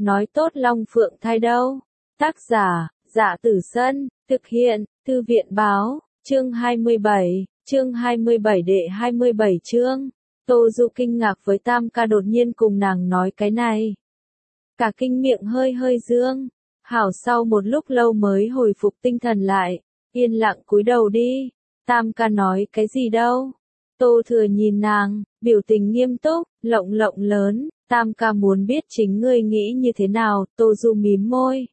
nói tốt Long Phượng thai đâu. Tác giả, Dạ Tử Sân, thực hiện, Thư viện báo, chương 27 đệ 27 chương. Tô Du kinh ngạc với Tam ca đột nhiên cùng nàng nói cái này. Cả kinh miệng hơi hơi dương, hảo sau một lúc lâu mới hồi phục tinh thần lại, yên lặng cúi đầu đi. Tam ca nói cái gì đâu? Tô Thừa nhìn nàng, biểu tình nghiêm túc, lộng lớn, Tam ca muốn biết chính ngươi nghĩ như thế nào. Tô Du mím môi.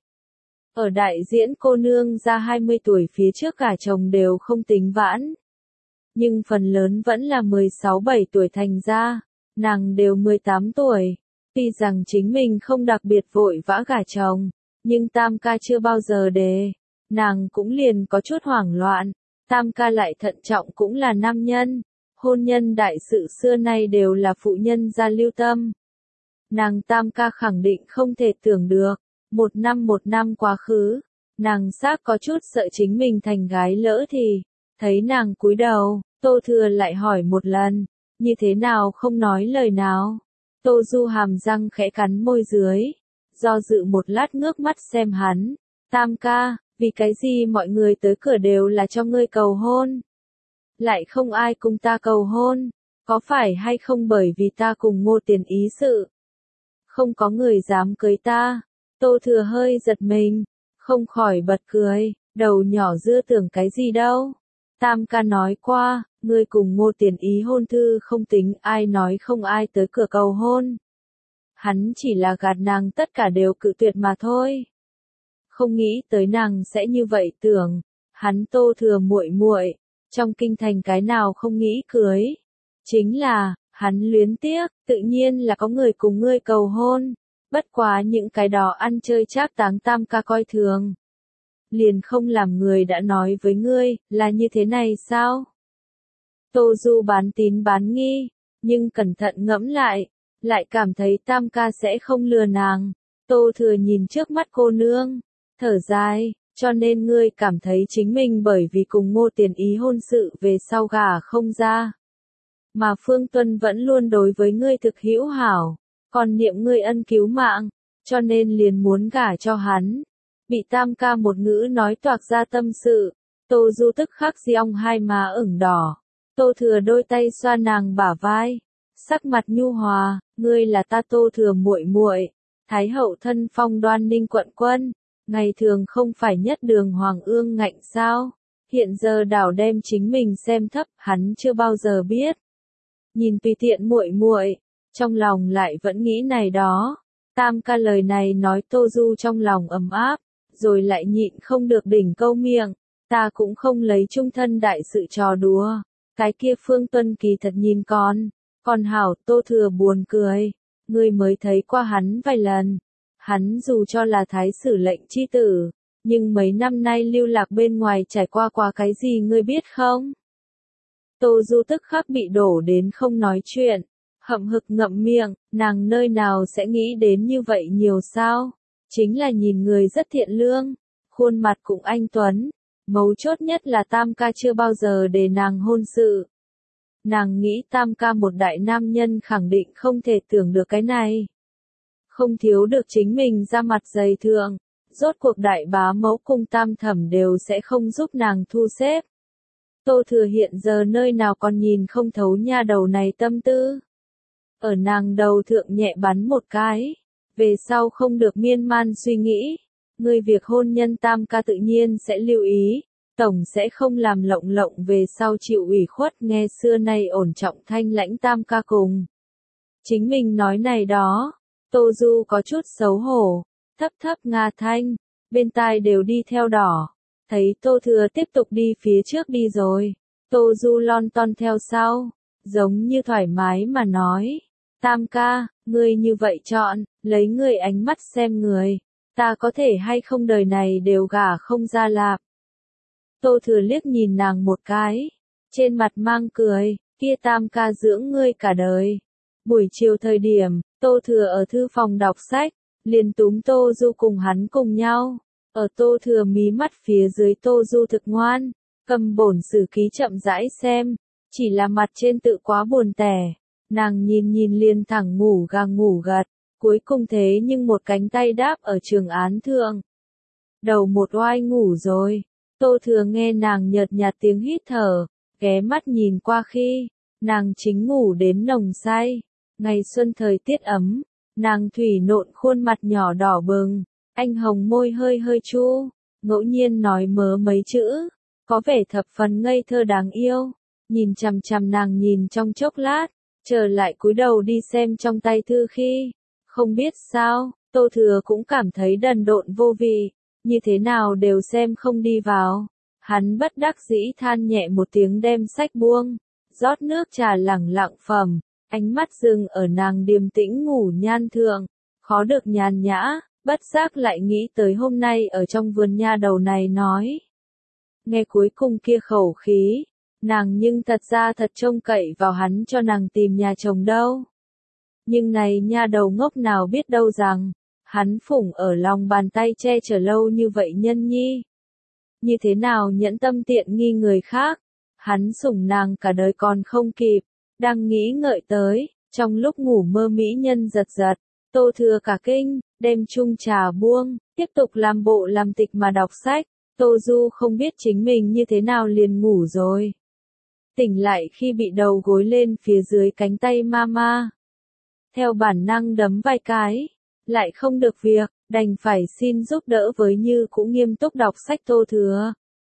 Ở đại diễn cô nương ra 20 tuổi phía trước cả chồng đều không tính vãn. Nhưng phần lớn vẫn là 16-17 tuổi thành ra, nàng đều 18 tuổi. Tuy rằng chính mình không đặc biệt vội vã gả chồng, nhưng Tam ca chưa bao giờ đề, nàng cũng liền có chút hoảng loạn. Tam ca lại thận trọng cũng là nam nhân, hôn nhân đại sự xưa nay đều là phụ nhân ra lưu tâm. Nàng Tam ca khẳng định không thể tưởng được, một năm quá khứ, nàng xác có chút sợ chính mình thành gái lỡ thì, thấy nàng cúi đầu, Tô Thừa lại hỏi một lần, như thế nào không nói lời nào. Tô Du hàm răng khẽ cắn môi dưới, do dự một lát ngước mắt xem hắn. Tam ca, vì cái gì mọi người tới cửa đều là cho ngươi cầu hôn? Lại không ai cùng ta cầu hôn, có phải hay không bởi vì ta cùng Ngô Tiền ý sự? Không có người dám cưới ta. Tô Thừa hơi giật mình, không khỏi bật cười, đầu nhỏ dưa tưởng cái gì đâu. Tam ca nói qua, ngươi cùng Ngô Tiền ý hôn thư không tính, ai nói không ai tới cửa cầu hôn. Hắn chỉ là gạt nàng, tất cả đều cự tuyệt mà thôi. Không nghĩ tới nàng sẽ như vậy tưởng, hắn Tô Thừa muội muội, trong kinh thành cái nào không nghĩ cưới. Chính là, hắn luyến tiếc, tự nhiên là có người cùng ngươi cầu hôn, bất quá những cái đó ăn chơi trác táng Tam ca coi thường. Liền không làm người đã nói với ngươi, là như thế này sao? Tô Du bán tín bán nghi, nhưng cẩn thận ngẫm lại cảm thấy Tam ca sẽ không lừa nàng. Tô Thừa nhìn trước mắt cô nương, thở dài, cho nên ngươi cảm thấy chính mình bởi vì cùng Ngô Tiền ý hôn sự về sau gả không ra. Mà Phương Tuân vẫn luôn đối với ngươi thực hữu hảo, còn niệm ngươi ân cứu mạng, cho nên liền muốn gả cho hắn. Bị Tam ca một ngữ nói toạc ra tâm sự, Tô Du tức khắc giong hai má ửng đỏ. Tô Thừa đôi tay xoa nàng bả vai, sắc mặt nhu hòa, ngươi là ta Tô Thừa muội muội, Thái hậu thân phong Đoan Ninh quận quân, ngày thường không phải nhất đường hoàng ương ngạnh sao? Hiện giờ đảo đem chính mình xem thấp, hắn chưa bao giờ biết. Nhìn tùy tiện muội muội, trong lòng lại vẫn nghĩ này đó. Tam ca lời này nói Tô Du trong lòng ấm áp, rồi lại nhịn không được đỉnh câu miệng, ta cũng không lấy chung thân đại sự trò đùa. Cái kia Phương Tuân kỳ thật nhìn còn hảo. Tô Thừa buồn cười, ngươi mới thấy qua hắn vài lần. Hắn dù cho là thái sử lệnh chi tử, nhưng mấy năm nay lưu lạc bên ngoài trải qua cái gì ngươi biết không? Tô Du tức khắc bị đổ đến không nói chuyện, hậm hực ngậm miệng, nàng nơi nào sẽ nghĩ đến như vậy nhiều sao? Chính là nhìn người rất thiện lương, khuôn mặt cũng anh tuấn, mấu chốt nhất là Tam ca chưa bao giờ để nàng hôn sự. Nàng nghĩ Tam ca một đại nam nhân khẳng định không thể tưởng được cái này. Không thiếu được chính mình ra mặt dày thượng, rốt cuộc đại bá mẫu cùng Tam thẩm đều sẽ không giúp nàng thu xếp. Tô Thừa hiện giờ nơi nào còn nhìn không thấu nha đầu này tâm tư. Ở nàng đầu thượng nhẹ bắn một cái, về sau không được miên man suy nghĩ. Người việc hôn nhân Tam ca tự nhiên sẽ lưu ý, tổng sẽ không làm lộng về sau chịu ủy khuất. Nghe xưa nay ổn trọng thanh lãnh Tam ca cùng chính mình nói này đó, Tô Du có chút xấu hổ, thấp nga thanh, bên tai đều đi theo đỏ. Thấy Tô Thừa tiếp tục đi phía trước đi rồi, Tô Du lon ton theo sau, giống như thoải mái mà nói. Tam ca, ngươi như vậy chọn, lấy ngươi ánh mắt xem người, ta có thể hay không đời này đều gả không ra lạp. Tô Thừa liếc nhìn nàng một cái, trên mặt mang cười, kia Tam ca dưỡng ngươi cả đời. Buổi chiều thời điểm, Tô Thừa ở thư phòng đọc sách, liền túm Tô Du cùng hắn cùng nhau. Ở Tô Thừa mí mắt phía dưới Tô Du thực ngoan, cầm bổn sử ký chậm rãi xem, chỉ là mặt trên tự quá buồn tẻ, nàng nhìn liền thẳng ngủ gật. Cuối cùng thế nhưng một cánh tay đáp ở trường án thượng. Đầu một oai ngủ rồi. Tô Thừa nghe nàng nhợt nhạt tiếng hít thở, ghé mắt nhìn qua khi, nàng chính ngủ đến nồng say. Ngày xuân thời tiết ấm, nàng thủy nộn khuôn mặt nhỏ đỏ bừng, anh hồng môi hơi hơi chu, ngẫu nhiên nói mớ mấy chữ, có vẻ thập phần ngây thơ đáng yêu. Nhìn chằm chằm nàng nhìn trong chốc lát, trở lại cúi đầu đi xem trong tay thư khi, không biết sao, Tô Thừa cũng cảm thấy đần độn vô vị, như thế nào đều xem không đi vào. Hắn bất đắc dĩ than nhẹ một tiếng đem sách buông, rót nước trà lẳng lặng phẩm, ánh mắt dừng ở nàng điềm tĩnh ngủ nhan thượng, khó được nhàn nhã, bất giác lại nghĩ tới hôm nay ở trong vườn nha đầu này nói. Nghe cuối cùng kia khẩu khí, nàng nhưng thật ra thật trông cậy vào hắn cho nàng tìm nhà chồng đâu. Nhưng này nha đầu ngốc nào biết đâu rằng, hắn phủng ở lòng bàn tay che chở lâu như vậy nhân nhi. Như thế nào nhẫn tâm tiện nghi người khác, hắn sủng nàng cả đời còn không kịp, đang nghĩ ngợi tới, trong lúc ngủ mơ mỹ nhân giật giật, Tô Thừa cả kinh, đem chung trà buông, tiếp tục làm bộ làm tịch mà đọc sách, Tô Du không biết chính mình như thế nào liền ngủ rồi. Tỉnh lại khi bị đầu gối lên phía dưới cánh tay mama. Theo bản năng đấm vài cái, lại không được việc, đành phải xin giúp đỡ với Như cũng nghiêm túc đọc sách Tô Thừa.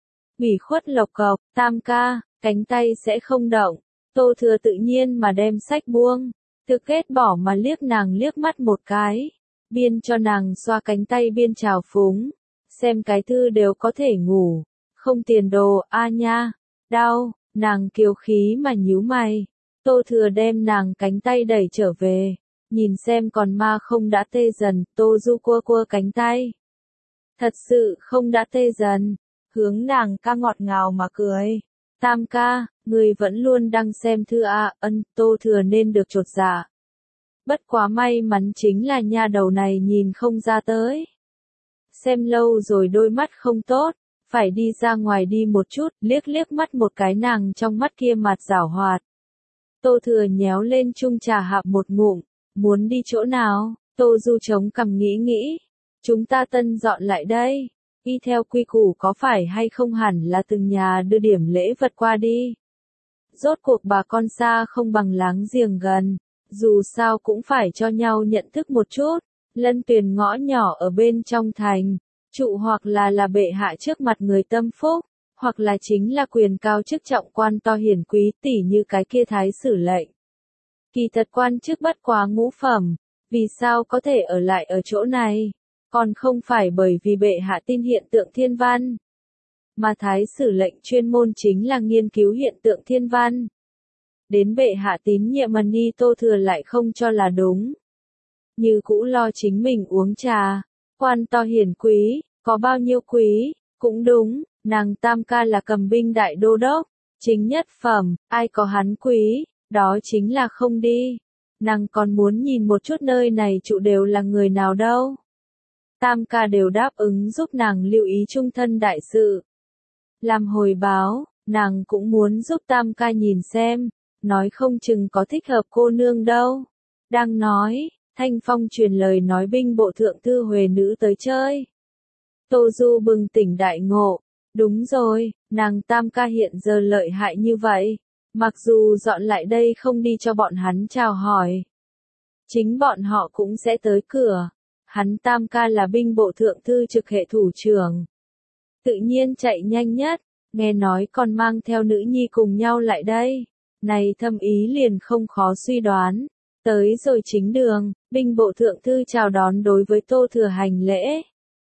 Ủy khuất lộc cộc, Tam ca, cánh tay sẽ không động, Tô Thừa tự nhiên mà đem sách buông, thực ghét bỏ mà liếc nàng liếc mắt một cái, biên cho nàng xoa cánh tay biên trào phúng, xem cái thư đều có thể ngủ, không tiền đồ a nha, đau, nàng kiêu khí mà nhíu mày, Tô Thừa đem nàng cánh tay đẩy trở về. Nhìn xem còn ma không đã tê dần, Tô Du cua cua cánh tay. Thật sự không đã tê dần, hướng nàng ca ngọt ngào mà cười. Tam ca, người vẫn luôn đang xem thư a, Tô Thừa nên được chột dạ. Bất quá may mắn chính là nha đầu này nhìn không ra tới. Xem lâu rồi đôi mắt không tốt, phải đi ra ngoài đi một chút, liếc liếc mắt một cái nàng trong mắt kia mặt giảo hoạt. Tô Thừa nhéo lên chung trà hạp một ngụm. Muốn đi chỗ nào? Tô Du chống cằm nghĩ nghĩ. Chúng ta tân dọn lại đây. Y theo quy củ có phải hay không hẳn là từng nhà đưa điểm lễ vật qua đi. Rốt cuộc bà con xa không bằng láng giềng gần. Dù sao cũng phải cho nhau nhận thức một chút. Lân Tuyền ngõ nhỏ ở bên trong thành. Trụ hoặc là bệ hạ trước mặt người tâm phúc. Hoặc là chính là quyền cao chức trọng quan to hiển quý tỉ như cái kia thái sử lệnh. Kỳ thật quan chức bất quá ngũ phẩm, vì sao có thể ở lại ở chỗ này, còn không phải bởi vì bệ hạ tin hiện tượng thiên văn. Mà thái sử lệnh chuyên môn chính là nghiên cứu hiện tượng thiên văn. Đến bệ hạ tín nhiệm mà ni Tô Thừa lại không cho là đúng. Như cũ lo chính mình uống trà, quan to hiển quý, có bao nhiêu quý, cũng đúng, nàng Tam ca là cầm binh đại đô đốc, chính nhất phẩm, ai có hắn quý. Đó chính là không đi. Nàng còn muốn nhìn một chút nơi này trụ đều là người nào đâu. Tam ca đều đáp ứng giúp nàng lưu ý trung thân đại sự. Làm hồi báo, nàng cũng muốn giúp Tam ca nhìn xem, nói không chừng có thích hợp cô nương đâu. Đang nói, Thanh Phong truyền lời nói binh bộ thượng thư Huệ nữ tới chơi. Tô Du bừng tỉnh đại ngộ, đúng rồi, nàng Tam ca hiện giờ lợi hại như vậy. Mặc dù dọn lại đây không đi cho bọn hắn chào hỏi. Chính bọn họ cũng sẽ tới cửa. Hắn Tam ca là binh bộ thượng thư trực hệ thủ trưởng. Tự nhiên chạy nhanh nhất, nghe nói còn mang theo nữ nhi cùng nhau lại đây. Này thâm ý liền không khó suy đoán. Tới rồi chính đường, binh bộ thượng thư chào đón đối với Tô Thừa hành lễ.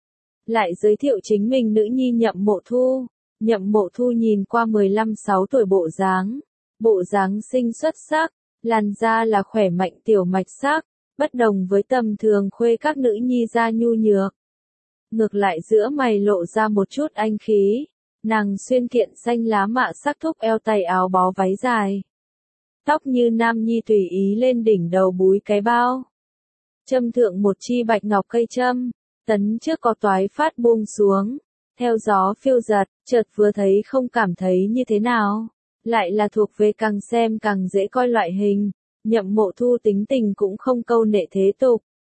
Lại giới thiệu chính mình nữ nhi Nhậm Mộ Thu. Nhậm Mộ Thu nhìn qua 15-16 tuổi bộ dáng. Bộ dáng xinh xuất sắc, làn da là khỏe mạnh tiểu mạch sắc, bất đồng với tầm thường khuê các nữ nhi da nhu nhược. Ngược lại giữa mày lộ ra một chút anh khí, nàng xuyên kiện xanh lá mạ sắc thúc eo tay áo bó váy dài. Tóc như nam nhi tùy ý lên đỉnh đầu búi cái bao. Châm thượng một chi bạch ngọc cây châm, tấn trước có toái phát buông xuống, theo gió phiêu giật, chợt vừa thấy không cảm thấy như thế nào. Lại là thuộc về càng xem càng dễ coi loại hình, Nhậm Mộ Thu tính tình cũng không câu nệ thế tục,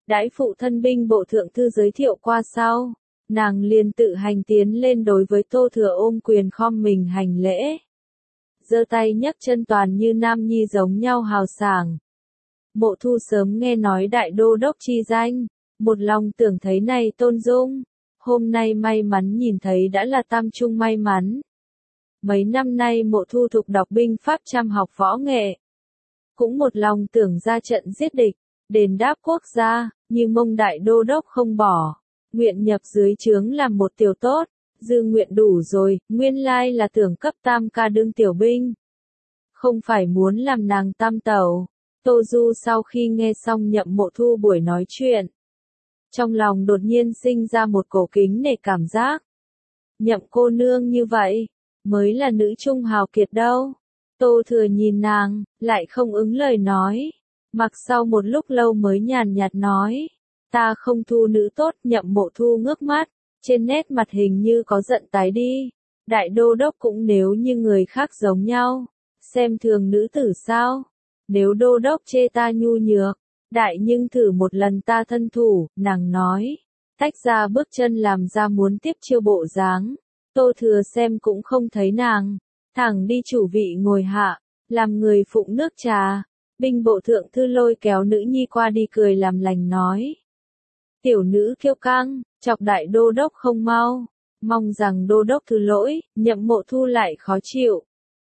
Đãi phụ thân binh bộ thượng thư giới thiệu qua sau, nàng liền tự hành tiến lên đối với Tô Thừa ôm quyền khom mình hành lễ. Giơ tay nhấc chân toàn như nam nhi giống nhau hào sảng. Mộ Thu sớm nghe nói đại đô đốc chi danh, một lòng tưởng thấy này tôn dung, hôm nay may mắn nhìn thấy đã là tam trung may mắn. Mấy năm nay Mộ Thu thục đọc binh pháp chăm học võ nghệ, cũng một lòng tưởng ra trận giết địch, đền đáp quốc gia, như mông đại đô đốc không bỏ, nguyện nhập dưới trướng làm một tiểu tốt, dư nguyện đủ rồi, nguyên lai là tưởng cấp tam ca đương tiểu binh. Không phải muốn làm nàng tam tẩu. Tô Du sau khi nghe xong Nhậm Mộ Thu buổi nói chuyện, trong lòng đột nhiên sinh ra một cổ kính nể cảm giác. Nhậm cô nương như vậy, mới là nữ trung hào kiệt đâu. Tô Thừa nhìn nàng, lại không ứng lời nói. Mặc sau một lúc lâu mới nhàn nhạt nói, ta không thu nữ tốt. Nhậm Mộ Thu ngước mắt, trên nét mặt hình như có giận tái đi. Đại đô đốc cũng nếu như người khác giống nhau, xem thường nữ tử sao? Nếu đô đốc chê ta nhu nhược, đại nhưng thử một lần ta thân thủ, nàng nói. Tách ra bước chân làm ra muốn tiếp chiêu bộ dáng. Tô Thừa xem cũng không thấy nàng, thẳng đi chủ vị ngồi hạ, làm người phụng nước trà. Binh bộ thượng thư lôi kéo nữ nhi qua đi cười làm lành nói. Tiểu nữ kiêu căng, chọc đại đô đốc không mau, mong rằng đô đốc thứ lỗi. Nhậm Mộ Thu lại khó chịu.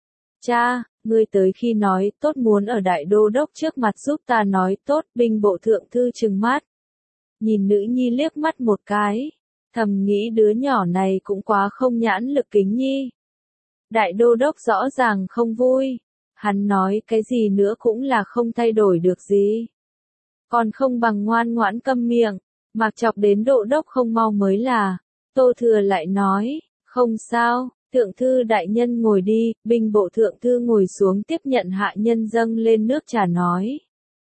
Cha, ngươi tới khi nói tốt muốn ở đại đô đốc trước mặt giúp ta nói tốt. Binh bộ thượng thư trừng mắt, nhìn nữ nhi liếc mắt một cái, thầm nghĩ đứa nhỏ này cũng quá không nhãn lực kính nhi. Đại đô đốc rõ ràng không vui, hắn nói cái gì nữa cũng là không thay đổi được gì. Còn không bằng ngoan ngoãn câm miệng, mặc chọc đến độ đốc không mau mới là. Tô Thừa lại nói, không sao. Thượng thư đại nhân ngồi đi. Binh bộ thượng thư ngồi xuống tiếp nhận hạ nhân dâng lên nước trà nói.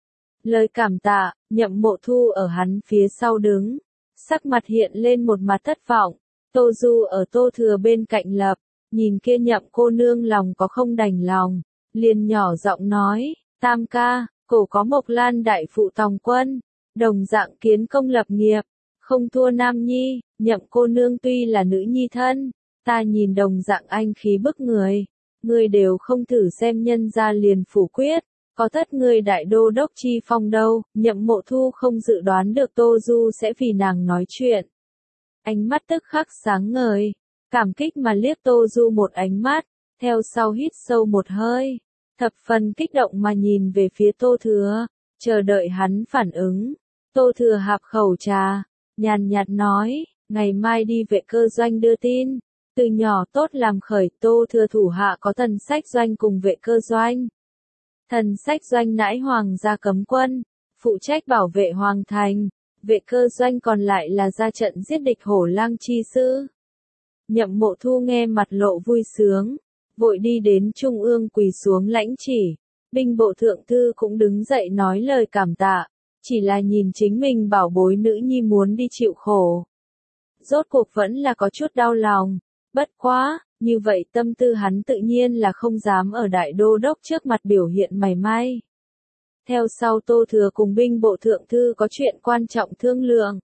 Lời cảm tạ. Nhậm Mộ Thu ở hắn phía sau đứng, sắc mặt hiện lên một mặt thất vọng. Tô Du ở Tô Thừa bên cạnh lập, nhìn kia Nhậm cô nương lòng có không đành lòng, liền nhỏ giọng nói, tam ca, cổ có Mộc Lan đại phụ tòng quân, đồng dạng kiến công lập nghiệp, không thua nam nhi. Nhậm cô nương tuy là nữ nhi thân, ta nhìn đồng dạng anh khí bức người đều không thử xem nhân gia liền phủ quyết, có tất người đại đô đốc chi phong đâu. Nhậm Mộ Thu không dự đoán được Tô Du sẽ vì nàng nói chuyện. Ánh mắt tức khắc sáng ngời, cảm kích mà liếc Tô Du một ánh mắt, theo sau hít sâu một hơi, thập phần kích động mà nhìn về phía Tô Thừa, chờ đợi hắn phản ứng. Tô Thừa hạp khẩu trà, nhàn nhạt nói, ngày mai đi vệ cơ doanh đưa tin. Từ nhỏ tốt làm khởi. Tô Thừa thủ hạ có thần sách doanh cùng vệ cơ doanh. Thần sách doanh nãi hoàng gia cấm quân, phụ trách bảo vệ hoàng thành, vệ cơ doanh còn lại là ra trận giết địch hổ lang chi sư. Nhậm Mộ Thu nghe mặt lộ vui sướng, vội đi đến trung ương quỳ xuống lãnh chỉ. Binh bộ thượng thư cũng đứng dậy nói lời cảm tạ, chỉ là nhìn chính mình bảo bối nữ nhi muốn đi chịu khổ. Rốt cuộc vẫn là có chút đau lòng. Bất quá, như vậy tâm tư hắn tự nhiên là không dám ở đại đô đốc trước mặt biểu hiện mảy may. Theo sau Tô Thừa cùng binh bộ thượng thư có chuyện quan trọng thương lượng.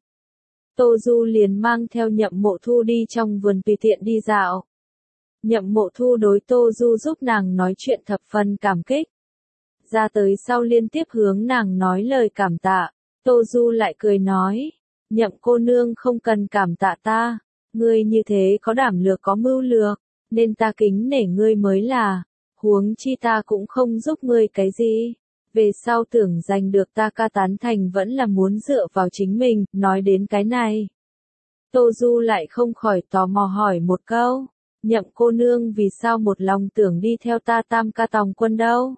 Tô Du liền mang theo Nhậm Mộ Thu đi trong vườn tùy tiện đi dạo. Nhậm Mộ Thu đối Tô Du giúp nàng nói chuyện thập phần cảm kích. Ra tới sau liên tiếp hướng nàng nói lời cảm tạ. Tô Du lại cười nói, Nhậm cô nương không cần cảm tạ ta. Ngươi như thế có đảm lược có mưu lược, nên ta kính nể ngươi mới là. Huống chi ta cũng không giúp ngươi cái gì. Về sau tưởng giành được ta ca tán thành vẫn là muốn dựa vào chính mình. Nói đến cái này, Tô Du lại không khỏi tò mò hỏi một câu. Nhậm cô nương vì sao một lòng tưởng đi theo ta tam ca tòng quân đâu?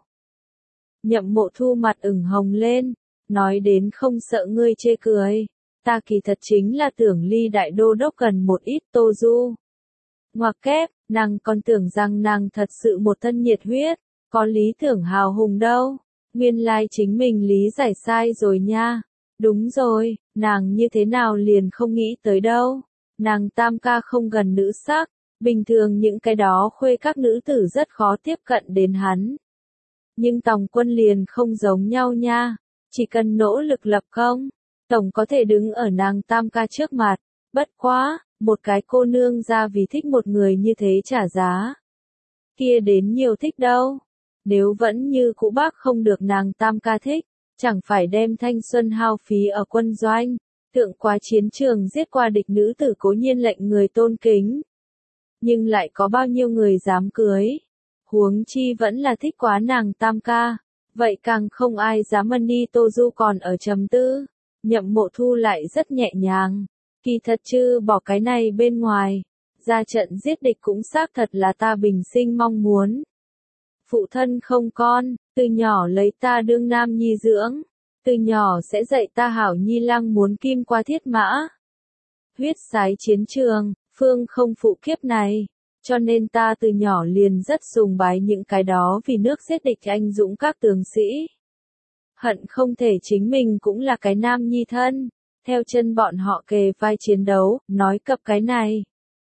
Nhậm Mộ Thu mặt ửng hồng lên, nói đến không sợ ngươi chê cười. Ta kỳ thật chính là tưởng ly đại đô đốc gần một ít. Tô Du ngoặc kép, nàng còn tưởng rằng nàng thật sự một thân nhiệt huyết, có lý tưởng hào hùng đâu. Nguyên lai chính mình lý giải sai rồi nha. Đúng rồi, nàng như thế nào liền không nghĩ tới đâu. Nàng tam ca không gần nữ sắc, bình thường những cái đó khuê các nữ tử rất khó tiếp cận đến hắn. Nhưng tòng quân liền không giống nhau nha, chỉ cần nỗ lực lập công, tổng có thể đứng ở nàng Tam ca trước mặt, bất quá, một cái cô nương ra vì thích một người như thế trả giá. Kia đến nhiều thích đâu, nếu vẫn như cũ bác không được nàng Tam ca thích, chẳng phải đem thanh xuân hao phí ở quân doanh, thượng qua chiến trường giết qua địch nữ tử cố nhiên lệnh người tôn kính. Nhưng lại có bao nhiêu người dám cưới, huống chi vẫn là thích quá nàng Tam ca, vậy càng không ai dám ân đi. Tô Du còn ở trầm tư, Nhậm Mộ Thu lại rất nhẹ nhàng, kỳ thật chứ bỏ cái này bên ngoài, ra trận giết địch cũng xác thật là ta bình sinh mong muốn. Phụ thân không con, từ nhỏ lấy ta đương nam nhi dưỡng, từ nhỏ sẽ dạy ta hảo nhi lang muốn kim qua thiết mã. Huyết sái chiến trường, phương không phụ kiếp này, cho nên ta từ nhỏ liền rất sùng bái những cái đó vì nước giết địch anh dũng các tướng sĩ. Hận không thể chính mình cũng là cái nam nhi thân, theo chân bọn họ kề vai chiến đấu, nói cập cái này.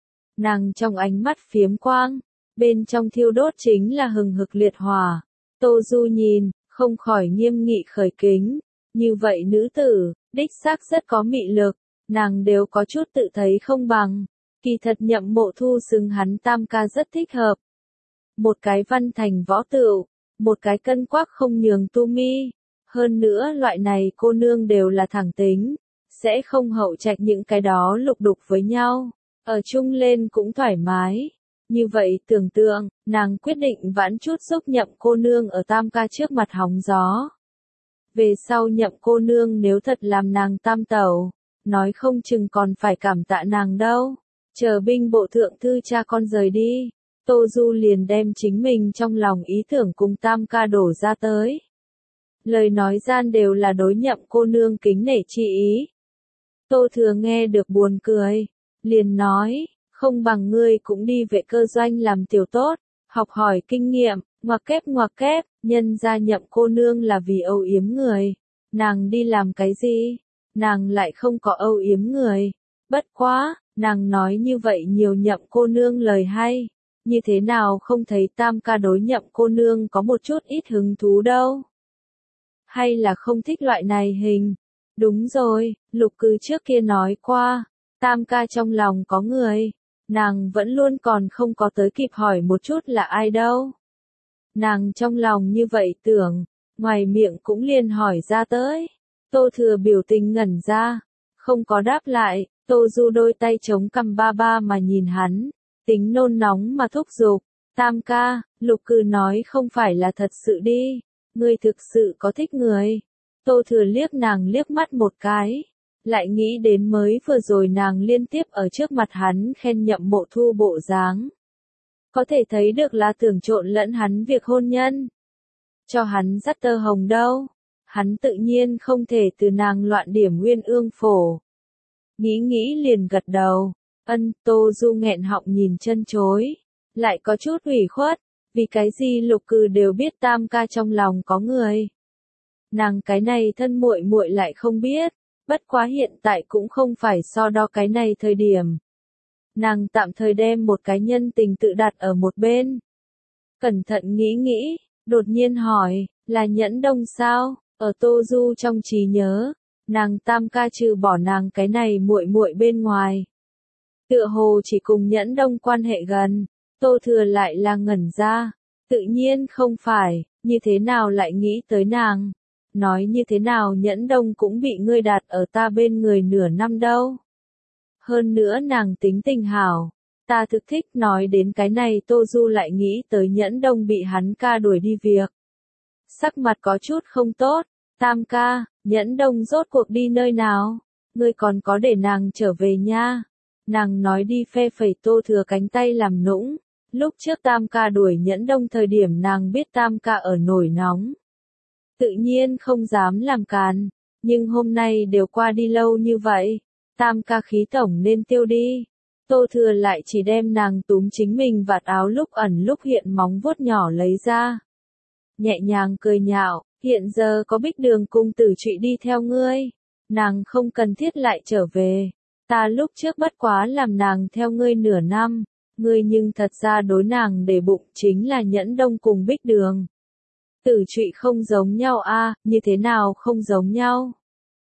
Nàng trong ánh mắt phiếm quang, bên trong thiêu đốt chính là hừng hực liệt hỏa. Tô Du nhìn, không khỏi nghiêm nghị khởi kính, như vậy nữ tử, đích xác rất có mị lực, nàng đều có chút tự thấy không bằng. Kỳ thật Nhậm Mộ Thu xứng hắn Tam ca rất thích hợp. Một cái văn thành võ tựu, một cái cân quắc không nhường tu mi. Hơn nữa loại này cô nương đều là thẳng tính, sẽ không hậu trạch những cái đó lục đục với nhau, ở chung lên cũng thoải mái. Như vậy tưởng tượng, nàng quyết định vãn chút giúp Nhậm cô nương ở Tam ca trước mặt hóng gió. Về sau Nhậm cô nương nếu thật làm nàng tam tẩu, nói không chừng còn phải cảm tạ nàng đâu. Chờ binh bộ thượng thư cha con rời đi, Tô Du liền đem chính mình trong lòng ý tưởng cùng Tam ca đổ ra tới. Lời nói gian đều là đối Nhậm cô nương kính nể chi ý. Tô Thừa nghe được buồn cười, liền nói, không bằng ngươi cũng đi vệ cơ doanh làm tiểu tốt, học hỏi kinh nghiệm, ngoặc kép, nhân gia Nhậm cô nương là vì âu yếm người. Nàng đi làm cái gì? Nàng lại không có âu yếm người. Bất quá, nàng nói như vậy nhiều Nhậm cô nương lời hay, như thế nào không thấy Tam ca đối Nhậm cô nương có một chút ít hứng thú đâu. Hay là không thích loại này hình? Đúng rồi, Lục Cư trước kia nói qua, Tam ca trong lòng có người, nàng vẫn luôn còn không có tới kịp hỏi một chút là ai đâu. Nàng trong lòng như vậy tưởng, ngoài miệng cũng liền hỏi ra tới. Tô Thừa biểu tình ngẩn ra, không có đáp lại. Tô Du đôi tay chống cằm ba ba mà nhìn hắn, tính nôn nóng mà thúc giục. Tam ca, Lục Cư nói không phải là thật sự đi, ngươi thực sự có thích người. Tô Thừa liếc nàng liếc mắt một cái, lại nghĩ đến mới vừa rồi nàng liên tiếp ở trước mặt hắn khen Nhậm Mộ Thu bộ dáng. Có thể thấy được là tưởng trộn lẫn hắn việc hôn nhân. Cho hắn dắt tơ hồng đâu, hắn tự nhiên không thể từ nàng loạn điểm Nguyên Ương phổ. Nghĩ liền gật đầu, Tô Du nghẹn họng nhìn chân chối, lại có chút ủy khuất, vì cái gì Lục Cừ đều biết Tam ca trong lòng có người. Nàng cái này thân muội muội lại không biết, bất quá hiện tại cũng không phải so đo cái này thời điểm. Nàng tạm thời đem một cái nhân tình tự đặt ở một bên. Cẩn thận nghĩ, đột nhiên hỏi, là Nhẫn Đông sao? Ở Tô Du trong trí nhớ, nàng Tam ca trừ bỏ nàng cái này muội muội bên ngoài, tựa hồ chỉ cùng Nhẫn Đông quan hệ gần. Tô Thừa lại là ngẩn ra, tự nhiên không phải, như thế nào lại nghĩ tới nàng? Nói như thế nào Nhẫn Đông cũng bị ngươi đặt ở ta bên người nửa năm đâu. Hơn nữa nàng tính tình hảo, ta thực thích. Nói đến cái này Tô Du lại nghĩ tới Nhẫn Đông bị hắn ca đuổi đi việc. Sắc mặt có chút không tốt, Tam ca, Nhẫn Đông rốt cuộc đi nơi nào? Ngươi còn có để nàng trở về nha. Nàng nói đi phe phẩy Tô Thừa cánh tay làm nũng. Lúc trước Tam ca đuổi Nhẫn Đông thời điểm nàng biết Tam ca ở nổi nóng, tự nhiên không dám làm càn, nhưng hôm nay đều qua đi lâu như vậy, Tam ca khí tổng nên tiêu đi. Tô Thừa lại chỉ đem nàng túm chính mình vạt áo lúc ẩn lúc hiện móng vuốt nhỏ lấy ra. Nhẹ nhàng cười nhạo, hiện giờ có Bích Đường cung tử trụy đi theo ngươi, nàng không cần thiết lại trở về. Ta lúc trước bất quá làm nàng theo ngươi nửa năm, ngươi nhưng thật ra đối nàng để bụng chính là Nhẫn Đông cùng Bích Đường. Tử trụy không giống nhau a, như thế nào không giống nhau?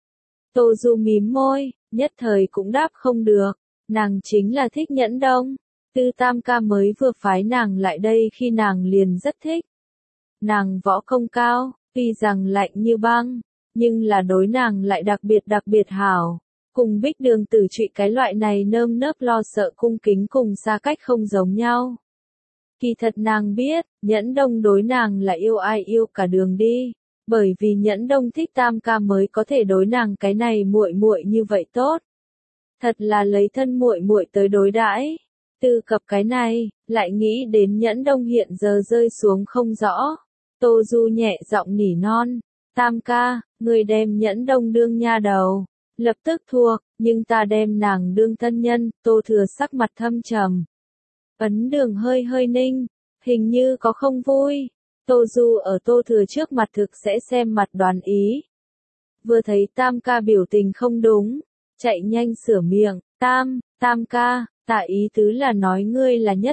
Tô Du mím môi, nhất thời cũng đáp không được, nàng chính là thích Nhẫn Đông. Tư Tam ca mới vừa phái nàng lại đây khi nàng liền rất thích. Nàng võ công cao, tuy rằng lạnh như băng, nhưng là đối nàng lại đặc biệt hảo. Cùng Bích Đường Tử Trụy cái loại này nơm nớp lo sợ cung kính cùng xa cách không giống nhau. Kỳ thật nàng biết, Nhẫn Đông đối nàng là yêu ai yêu cả đường đi, bởi vì Nhẫn Đông thích Tam ca mới có thể đối nàng cái này muội muội như vậy tốt. Thật là lấy thân muội muội tới đối đãi. Tư cập cái này, lại nghĩ đến Nhẫn Đông hiện giờ rơi xuống không rõ. Tô Du nhẹ giọng nỉ non, Tam ca, người đem Nhẫn Đông đương nha đầu. Lập tức thuộc, nhưng ta đem nàng đương thân nhân. Tô Thừa sắc mặt thâm trầm. Ấn Đường hơi hơi ninh, hình như có không vui. Tô Du ở Tô Thừa trước mặt thực sẽ xem mặt đoán ý. Vừa thấy Tam ca biểu tình không đúng, chạy nhanh sửa miệng, Tam ca, tạ ý tứ là nói ngươi là nhất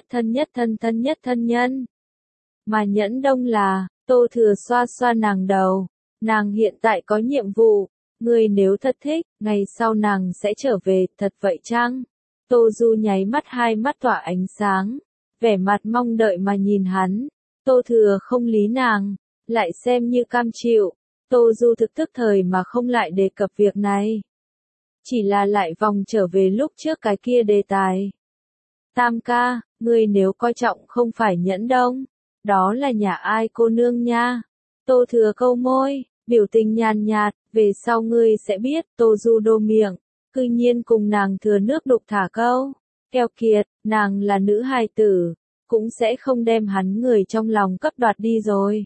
thân nhân. Mà Nhẫn Đông là, Tô Thừa xoa xoa nàng đầu, nàng hiện tại có nhiệm vụ, ngươi nếu thật thích, ngày sau nàng sẽ trở về, thật vậy chăng? Tô Du nháy mắt hai mắt tỏa ánh sáng, vẻ mặt mong đợi mà nhìn hắn. Tô Thừa không lý nàng, lại xem như cam chịu. Tô Du thực tức thời mà không lại đề cập việc này. Chỉ là lại vòng trở về lúc trước cái kia đề tài. Tam ca, ngươi nếu coi trọng không phải Nhẫn Đông, đó là nhà ai cô nương nha? Tô Thừa câu môi, biểu tình nhàn nhạt, về sau ngươi sẽ biết. Tô Du đô miệng, cư nhiên cùng nàng thừa nước đục thả câu. Keo kiệt, nàng là nữ hài tử, cũng sẽ không đem hắn người trong lòng cấp đoạt đi rồi.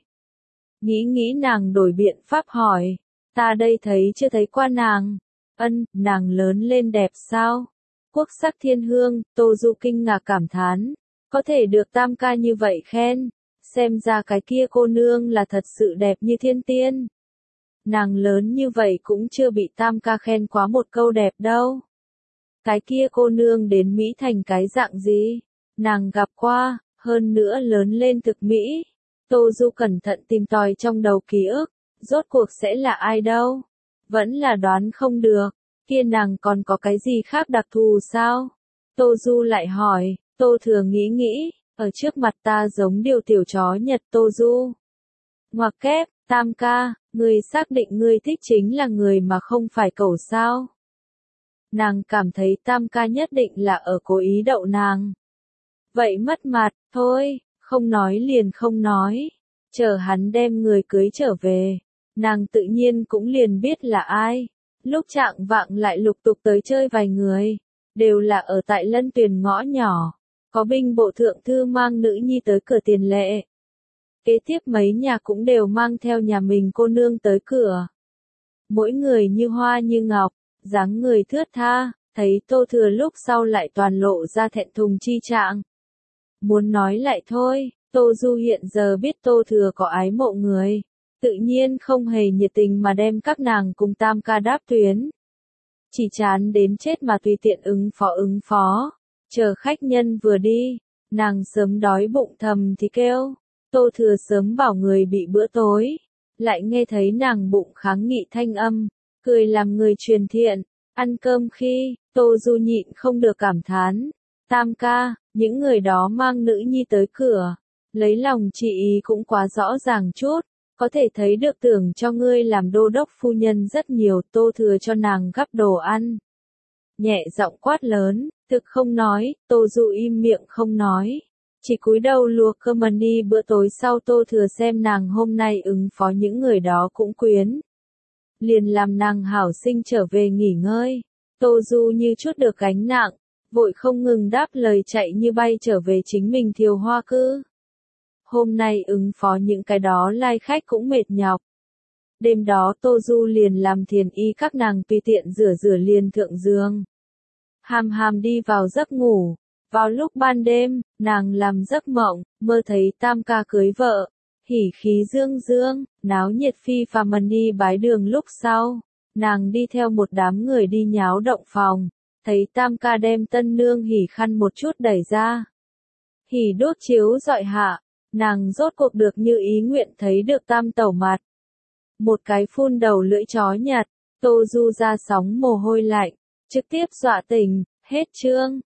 Nghĩ nàng đổi biện pháp hỏi, ta đây thấy chưa thấy qua nàng. Nàng lớn lên đẹp sao? Quốc sắc thiên hương. Tô Du kinh ngạc cảm thán, có thể được Tam ca như vậy khen, xem ra cái kia cô nương là thật sự đẹp như thiên tiên. Nàng lớn như vậy cũng chưa bị Tam ca khen quá một câu đẹp đâu. Cái kia cô nương đến Mỹ thành cái dạng gì? Nàng gặp qua, hơn nữa lớn lên thực Mỹ. Tô Du cẩn thận tìm tòi trong đầu ký ức, rốt cuộc sẽ là ai đâu? Vẫn là đoán không được, kia nàng còn có cái gì khác đặc thù sao? Tô Du lại hỏi. Tô Thừa nghĩ, ở trước mặt ta giống điều tiểu chó Nhật. Tô Du ngoặc kép, Tam ca, ngươi xác định ngươi thích chính là người mà không phải cẩu sao? Nàng cảm thấy Tam ca nhất định là ở cố ý đậu nàng. Vậy mất mặt, thôi, không nói liền không nói. Chờ hắn đem người cưới trở về, nàng tự nhiên cũng liền biết là ai. Lúc trạng vạng lại lục tục tới chơi vài người, đều là ở tại Lân Tuyền ngõ nhỏ. Có binh bộ thượng thư mang nữ nhi tới cửa tiền lệ. Kế tiếp mấy nhà cũng đều mang theo nhà mình cô nương tới cửa. Mỗi người như hoa như ngọc, dáng người thướt tha, thấy Tô Thừa lúc sau lại toàn lộ ra thẹn thùng chi trạng. Muốn nói lại thôi, Tô Du hiện giờ biết Tô Thừa có ái mộ người, tự nhiên không hề nhiệt tình mà đem các nàng cùng Tam ca đáp tuyến. Chỉ chán đến chết mà tùy tiện ứng phó. Chờ khách nhân vừa đi, nàng sớm đói bụng thầm thì kêu. Tô Thừa sớm bảo người bị bữa tối, lại nghe thấy nàng bụng kháng nghị thanh âm, cười làm người truyền thiện. Ăn cơm khi, Tô Du nhịn không được cảm thán, Tam ca, những người đó mang nữ nhi tới cửa, lấy lòng chị ý cũng quá rõ ràng chút, có thể thấy được tưởng cho ngươi làm đô đốc phu nhân rất nhiều. Tô Thừa cho nàng gắp đồ ăn, nhẹ giọng quát lớn, thực không nói. Tô Du im miệng không nói, chỉ cúi đầu luộc cơm ăn đi. Bữa tối sau Tô Thừa xem nàng hôm nay ứng phó những người đó cũng quyến, liền làm nàng hảo sinh trở về nghỉ ngơi. Tô Du như chút được gánh nặng, vội không ngừng đáp lời chạy như bay trở về chính mình Thiều Hoa cư. Hôm nay ứng phó những cái đó lai khách cũng mệt nhọc. Đêm đó Tô Du liền làm thiền y các nàng tùy tiện rửa liền thượng giường. Hàm đi vào giấc ngủ. Vào lúc ban đêm, nàng làm giấc mộng, mơ thấy Tam ca cưới vợ. Hỉ khí dương, náo nhiệt phi phàm đi bái đường. Lúc sau, nàng đi theo một đám người đi nháo động phòng, thấy Tam ca đem tân nương hỉ khăn một chút đẩy ra. Hỉ đốt chiếu dọi hạ, nàng rốt cuộc được như ý nguyện thấy được Tam tẩu mặt. Một cái phun đầu lưỡi chó Nhật, Tô Du ra sóng mồ hôi lạnh, trực tiếp dọa tỉnh, hết chương.